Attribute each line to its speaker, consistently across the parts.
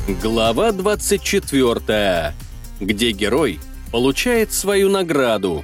Speaker 1: Глава 24, где герой получает свою награду.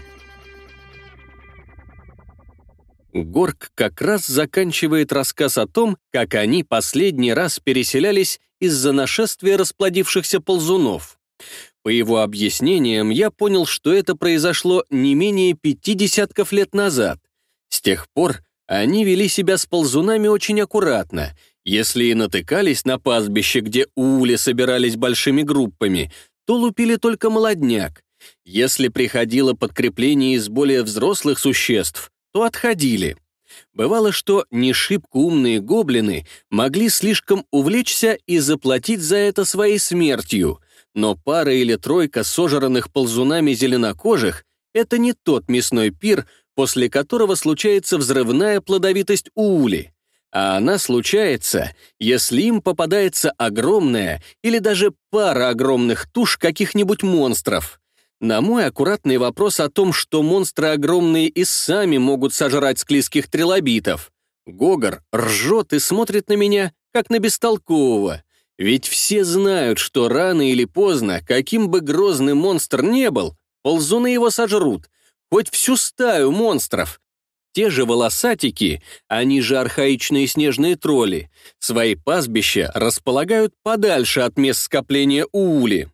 Speaker 1: Горк как раз заканчивает рассказ о том, как они последний раз переселялись из-за нашествия расплодившихся ползунов. По его объяснениям, я понял, что это произошло не менее 50 лет назад. С тех пор они вели себя с ползунами очень аккуратно. Если и натыкались на пастбище, где ули собирались большими группами, то лупили только молодняк. Если приходило подкрепление из более взрослых существ, то отходили. Бывало, что не шибко умные гоблины могли слишком увлечься и заплатить за это своей смертью, но пара или тройка сожранных ползунами зеленокожих — это не тот мясной пир, после которого случается взрывная плодовитость ули. А она случается, если им попадается огромная или даже пара огромных туш каких-нибудь монстров. На мой аккуратный вопрос о том, что монстры огромные и сами могут сожрать склизких трилобитов, Гогор ржет и смотрит на меня, как на бестолкового. Ведь все знают, что рано или поздно, каким бы грозным монстр не был, ползуны его сожрут, хоть всю стаю монстров. Те же волосатики, они же архаичные снежные тролли, свои пастбища располагают подальше от мест скопления ули.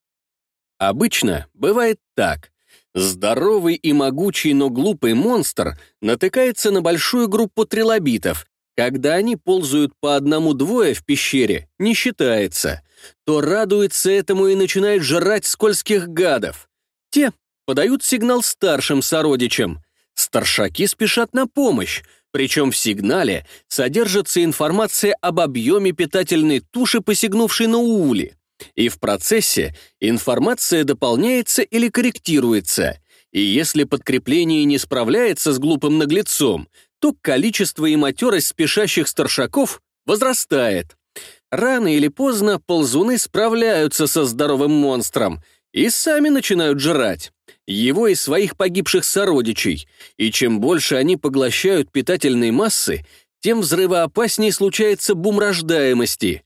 Speaker 1: Обычно бывает так. Здоровый и могучий, но глупый монстр натыкается на большую группу трилобитов. Когда они ползают по одному-двое в пещере, не считается. То радуется этому и начинает жрать скользких гадов. Те подают сигнал старшим сородичам. Старшаки спешат на помощь, причем в сигнале содержится информация об объеме питательной туши, посягнувшей на ули. И в процессе информация дополняется или корректируется, и если подкрепление не справляется с глупым наглецом, то количество и матерость спешащих старшаков возрастает. Рано или поздно ползуны справляются со здоровым монстром и сами начинают жрать его и своих погибших сородичей, и чем больше они поглощают питательной массы, тем взрывоопаснее случается бум рождаемости.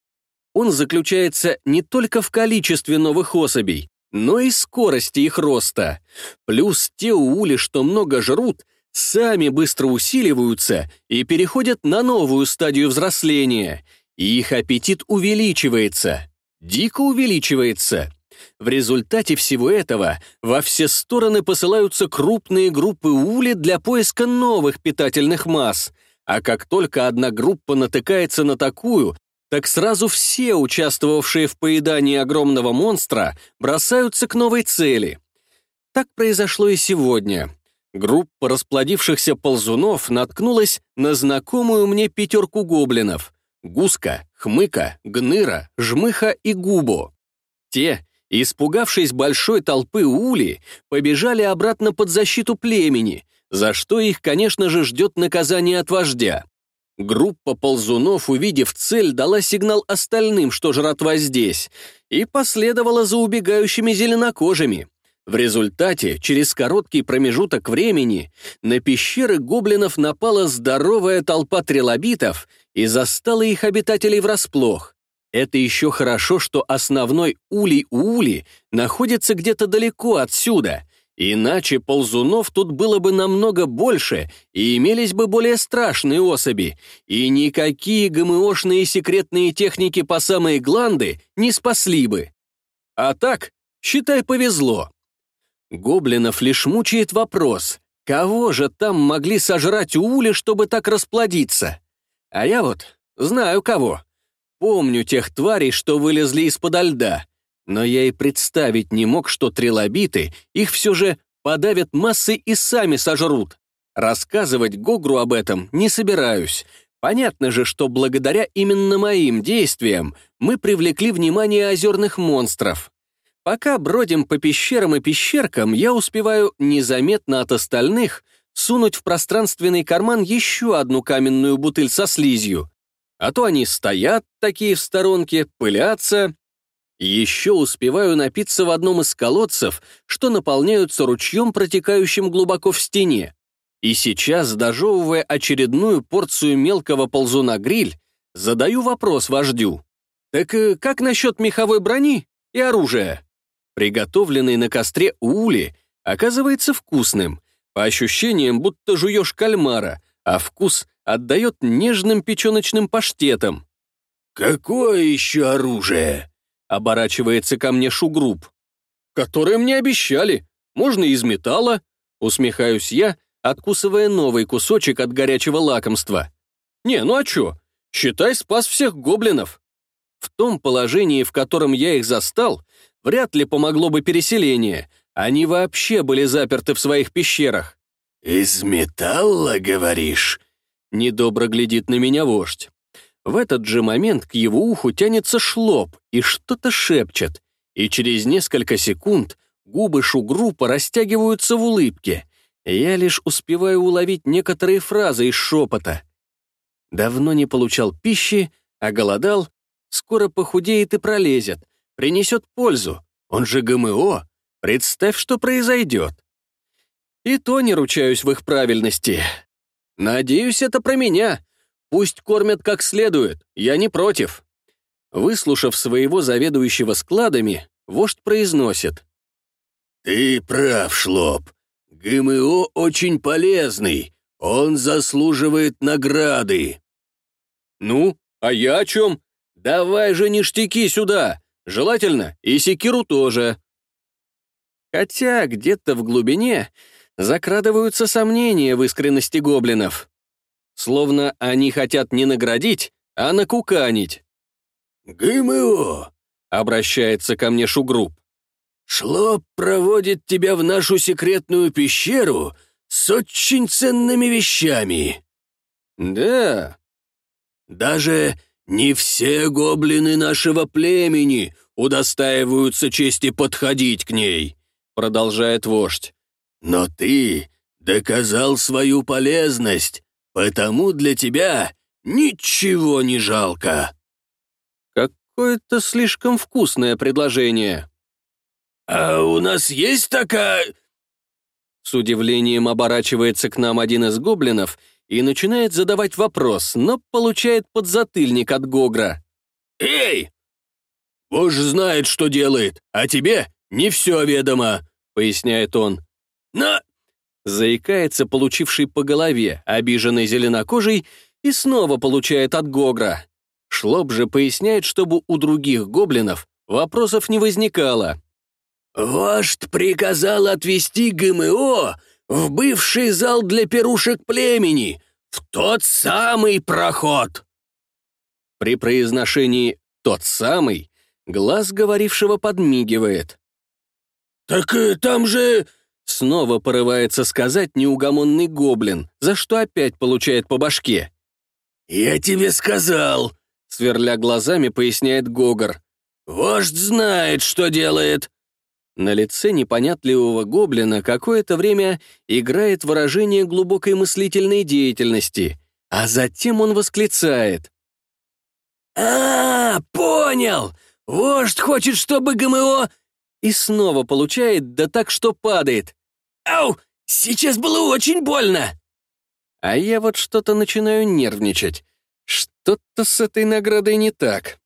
Speaker 1: Он заключается не только в количестве новых особей, но и скорости их роста. Плюс те ули, что много жрут, сами быстро усиливаются и переходят на новую стадию взросления, и их аппетит увеличивается, дико увеличивается. В результате всего этого во все стороны посылаются крупные группы ули для поиска новых питательных масс, а как только одна группа натыкается на такую, так сразу все, участвовавшие в поедании огромного монстра, бросаются к новой цели. Так произошло и сегодня. Группа расплодившихся ползунов наткнулась на знакомую мне пятерку гоблинов — Гуска, Хмыка, Гныра, Жмыха и Губо. Те, испугавшись большой толпы ули, побежали обратно под защиту племени, за что их, конечно же, ждет наказание от вождя. Группа ползунов, увидев цель, дала сигнал остальным, что жратва здесь, и последовала за убегающими зеленокожими. В результате, через короткий промежуток времени, на пещеры гоблинов напала здоровая толпа трилобитов и застала их обитателей врасплох. Это еще хорошо, что основной улей-ули находится где-то далеко отсюда, иначе ползунов тут было бы намного больше и имелись бы более страшные особи, и никакие ГМОшные секретные техники по самые гланды не спасли бы. А так, считай, повезло. Гоблинов лишь мучает вопрос, кого же там могли сожрать ули, чтобы так расплодиться? А я вот знаю кого. Помню тех тварей, что вылезли из-подо льда, но я и представить не мог, что трилобиты их все же подавят массой и сами сожрут. Рассказывать Гогру об этом не собираюсь. Понятно же, что благодаря именно моим действиям мы привлекли внимание озерных монстров. Пока бродим по пещерам и пещеркам, я успеваю незаметно от остальных сунуть в пространственный карман еще одну каменную бутыль со слизью. А то они стоят такие в сторонке, пылятся. Еще успеваю напиться в одном из колодцев, что наполняются ручьем, протекающим глубоко в стене. И сейчас, дожевывая очередную порцию мелкого ползуна-гриль, задаю вопрос вождю. Так как насчет меховой брони и оружия? Приготовленный на костре ули оказывается вкусным. По ощущениям, будто жуешь кальмара, а вкус отдает нежным печеночным паштетом. «Какое еще оружие?» — оборачивается ко мне Шугруб. «Которое мне обещали. Можно из металла», — усмехаюсь я, откусывая новый кусочек от горячего лакомства. «Не, ну а чё? Считай, спас всех гоблинов». В том положении, в котором я их застал, вряд ли помогло бы переселение. Они вообще были заперты в своих пещерах. «Из металла, говоришь?» — недобро глядит на меня вождь. В этот же момент к его уху тянется Шлоп и что-то шепчет, и через несколько секунд губы Шугрупа растягиваются в улыбке. Я лишь успеваю уловить некоторые фразы из шепота. Давно не получал пищи, оголодал, скоро похудеет и пролезет, принесет пользу. Он же ГМО. Представь, что произойдет. И то не ручаюсь в их правильности. Надеюсь, это про меня. Пусть кормят как следует, я не против. Выслушав своего заведующего складами, вождь произносит. «Ты прав, Шлоп. ГМО очень полезный. Он заслуживает награды». «Ну, а я о чем? Давай же ништяки сюда. Желательно и секиру тоже». Хотя где-то в глубине закрадываются сомнения в искренности гоблинов. Словно они хотят не наградить, а накуканить. «ГМО», — обращается ко мне Шугруб, «Шлоп проводит тебя в нашу секретную пещеру с очень ценными вещами». «Да». «Даже не все гоблины нашего племени удостаиваются чести подходить к ней», — продолжает вождь. «Но ты доказал свою полезность, потому для тебя ничего не жалко». Какое-то слишком вкусное предложение. «А у нас есть такая...» С удивлением оборачивается к нам один из гоблинов и начинает задавать вопрос, но получает подзатыльник от Гогра. «Эй! Вождь знает, что делает, а тебе не все ведомо», — поясняет он. «Но...» — заикается получивший по голове, обиженный зеленокожий, и снова получает от Гогра. Шлоп же поясняет, чтобы у других гоблинов вопросов не возникало. «Вождь приказал отвезти ГМО в бывший зал для пирушек племени, в тот самый проход». При произношении «тот самый» глаз говорившего подмигивает. «Так там же...» — снова порывается сказать неугомонный гоблин, за что опять получает по башке. «Я тебе сказал», — сверля глазами, поясняет Гогор. «Вождь знает, что делает». На лице непонятливого гоблина какое-то время играет выражение глубокой мыслительной деятельности, а затем он восклицает. Понял! Вождь хочет, чтобы ГМО...» И снова получает, да так, что падает. «Ау! Сейчас было очень больно!» А я вот что-то начинаю нервничать. Что-то с этой наградой не так.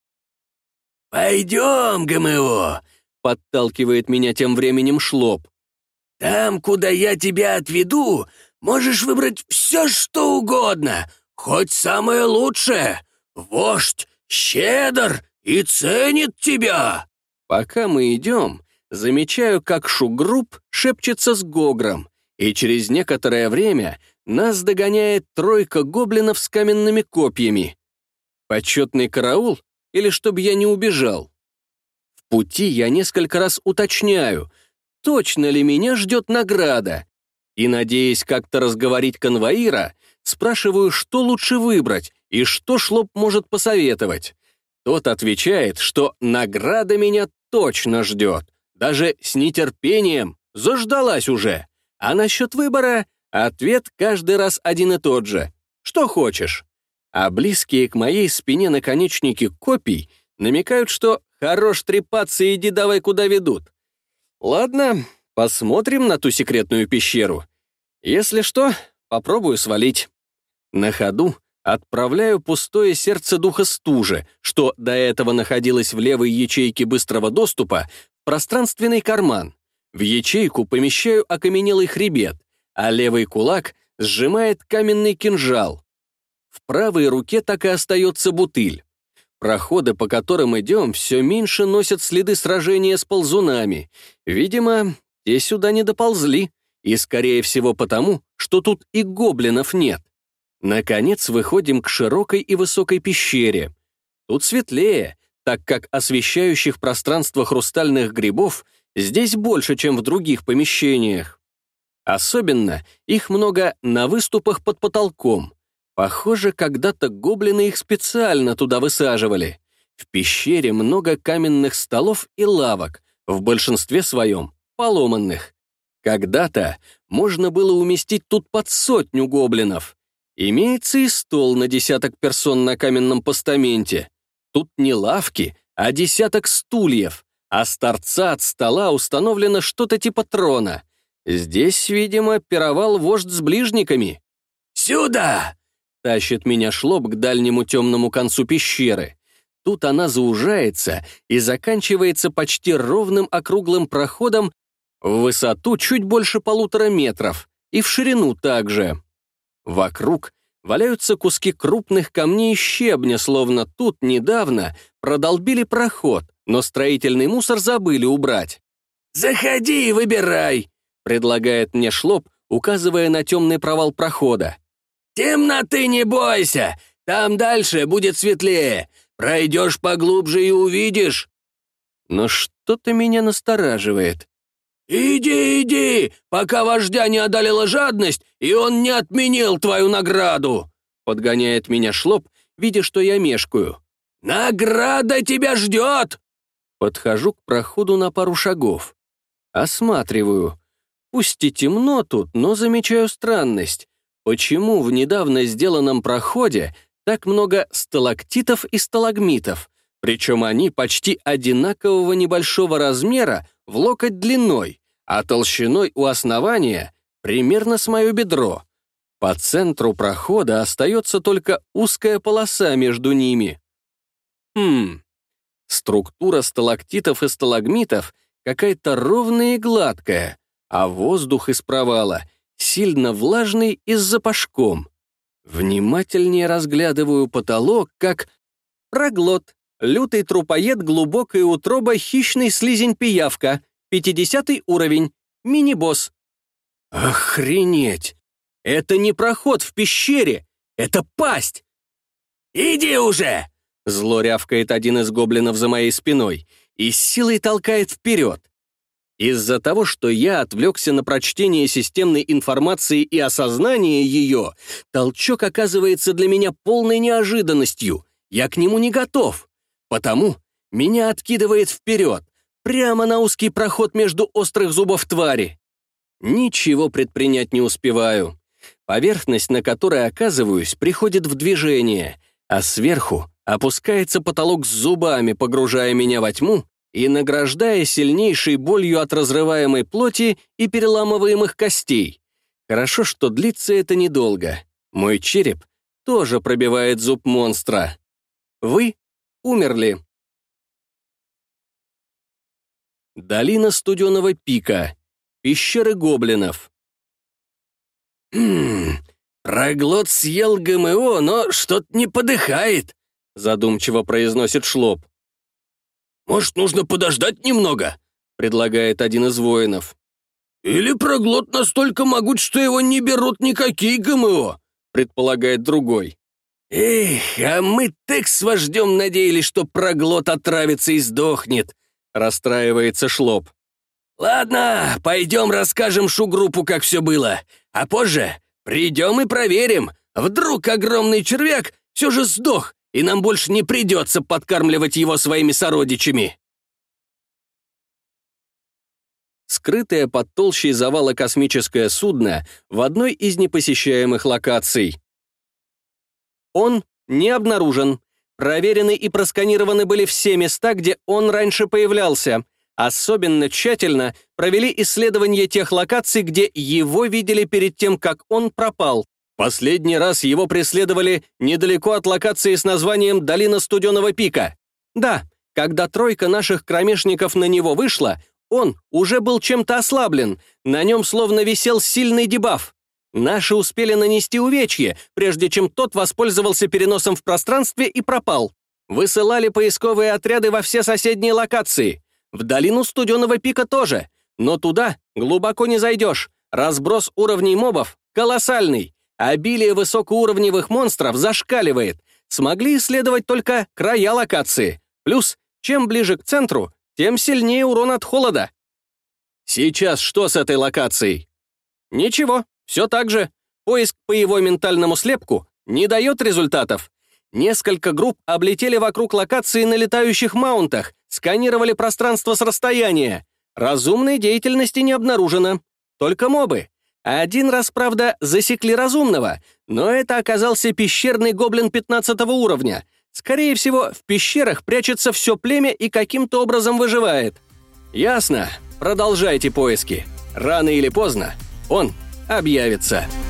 Speaker 1: «Пойдем, ГМО!» — подталкивает меня тем временем Шлоп. «Там, куда я тебя отведу, можешь выбрать все, что угодно, хоть самое лучшее. Вождь щедр и ценит тебя». Пока мы идем, замечаю, как Шугруб шепчется с Гогром, и через некоторое время нас догоняет тройка гоблинов с каменными копьями. Почетный караул или чтоб я не убежал? В пути я несколько раз уточняю, точно ли меня ждет награда, и, надеясь как-то разговорить конвоира, спрашиваю, что лучше выбрать и что Шлоп может посоветовать. Тот отвечает, что награда меня точно ждет, даже с нетерпением, заждалась уже. А насчет выбора ответ каждый раз один и тот же. Что хочешь. А близкие к моей спине наконечники копий намекают, что хорош трепаться, иди давай куда ведут. Ладно, посмотрим на ту секретную пещеру. Если что, попробую свалить. На ходу Отправляю пустое сердце духа стужи, что до этого находилось в левой ячейке быстрого доступа, в пространственный карман. В ячейку помещаю окаменелый хребет, а левый кулак сжимает каменный кинжал. В правой руке так и остается бутыль. Проходы, по которым идем, все меньше носят следы сражения с ползунами. Видимо, те сюда не доползли, и, скорее всего, потому, что тут и гоблинов нет. Наконец выходим к широкой и высокой пещере. Тут светлее, так как освещающих пространство хрустальных грибов здесь больше, чем в других помещениях. Особенно их много на выступах под потолком. Похоже, когда-то гоблины их специально туда высаживали. В пещере много каменных столов и лавок, в большинстве своем поломанных. Когда-то можно было уместить тут под 100 гоблинов. Имеется и стол на 10 персон на каменном постаменте. Тут не лавки, а 10 стульев, а с торца от стола установлено что-то типа трона. Здесь, видимо, пировал вождь с ближниками. «Сюда!» — тащит меня Шлоп к дальнему темному концу пещеры. Тут она заужается и заканчивается почти ровным округлым проходом в высоту чуть больше 1,5 метров и в ширину также. Вокруг валяются куски крупных камней и щебня, словно тут недавно продолбили проход, но строительный мусор забыли убрать. «Заходи и выбирай», — предлагает мне Шлоп, указывая на темный провал прохода. «Темноты не бойся, там дальше будет светлее. Пройдешь поглубже и увидишь». Но что-то меня настораживает. «Иди, иди, пока вождя не одолела жадность, и он не отменил твою награду!» Подгоняет меня Шлоп, видя, что я мешкаю. «Награда тебя ждет!» Подхожу к проходу на пару шагов. Осматриваю. Пусть и темно тут, но замечаю странность. Почему в недавно сделанном проходе так много сталактитов и сталагмитов? Причем они почти одинакового небольшого размера в локоть длиной, а толщиной у основания примерно с мое бедро. По центру прохода остается только узкая полоса между ними. Структура сталактитов и сталагмитов какая-то ровная и гладкая, а воздух из провала сильно влажный и с запашком. Внимательнее разглядываю потолок, как проглот. Лютый трупоед, глубокая утроба, хищный слизень-пиявка, 50 уровень, мини-босс. Охренеть! Это не проход в пещере, это пасть! «Иди уже!» — зло рявкает один из гоблинов за моей спиной и с силой толкает вперед. Из-за того, что я отвлекся на прочтение системной информации и осознание ее, толчок оказывается для меня полной неожиданностью. Я к нему не готов. Потому меня откидывает вперед, прямо на узкий проход между острых зубов твари. Ничего предпринять не успеваю. Поверхность, на которой оказываюсь, приходит в движение, а сверху опускается потолок с зубами, погружая меня во тьму и награждая сильнейшей болью от разрываемой плоти и переламываемых костей. Хорошо, что длится это недолго. Мой череп тоже пробивает зуб монстра. Вы умерли. Долина Студеного пика. Пещеры гоблинов. «Проглот съел ГМО, но что-то не подыхает», — задумчиво произносит Шлоп. «Может, нужно подождать немного?» — предлагает один из воинов. «Или проглот настолько могуч, что его не берут никакие ГМО», — предполагает другой. «Эх, а мы так с вождем надеялись, что проглот отравится и сдохнет», — расстраивается Шлоп. «Ладно, пойдем расскажем шугруппу, как все было, а позже придем и проверим. Вдруг огромный червяк все же сдох, и нам больше не придется подкармливать его своими сородичами». Скрытое под толщей завала космическое судно в одной из непосещаемых локаций. Он не обнаружен. Проверены и просканированы были все места, где он раньше появлялся. Особенно тщательно провели исследование тех локаций, где его видели перед тем, как он пропал. Последний раз его преследовали недалеко от локации с названием «Долина Студеного пика». Да, когда тройка наших кромешников на него вышла, он уже был чем-то ослаблен, на нем словно висел сильный дебаф. Наши успели нанести увечье, прежде чем тот воспользовался переносом в пространстве и пропал. Высылали поисковые отряды во все соседние локации. В долину Студеного пика тоже, но туда глубоко не зайдешь. Разброс уровней мобов колоссальный. Обилие высокоуровневых монстров зашкаливает. Смогли исследовать только края локации. Плюс, чем ближе к центру, тем сильнее урон от холода. Сейчас что с этой локацией? Ничего, все так же. Поиск по его ментальному слепку не дает результатов. Несколько групп облетели вокруг локации на летающих маунтах, сканировали пространство с расстояния. Разумной деятельности не обнаружено. Только мобы. Один раз, правда, засекли разумного, но это оказался пещерный гоблин 15 уровня. Скорее всего, в пещерах прячется все племя и каким-то образом выживает. Ясно. Продолжайте поиски. Рано или поздно он объявится.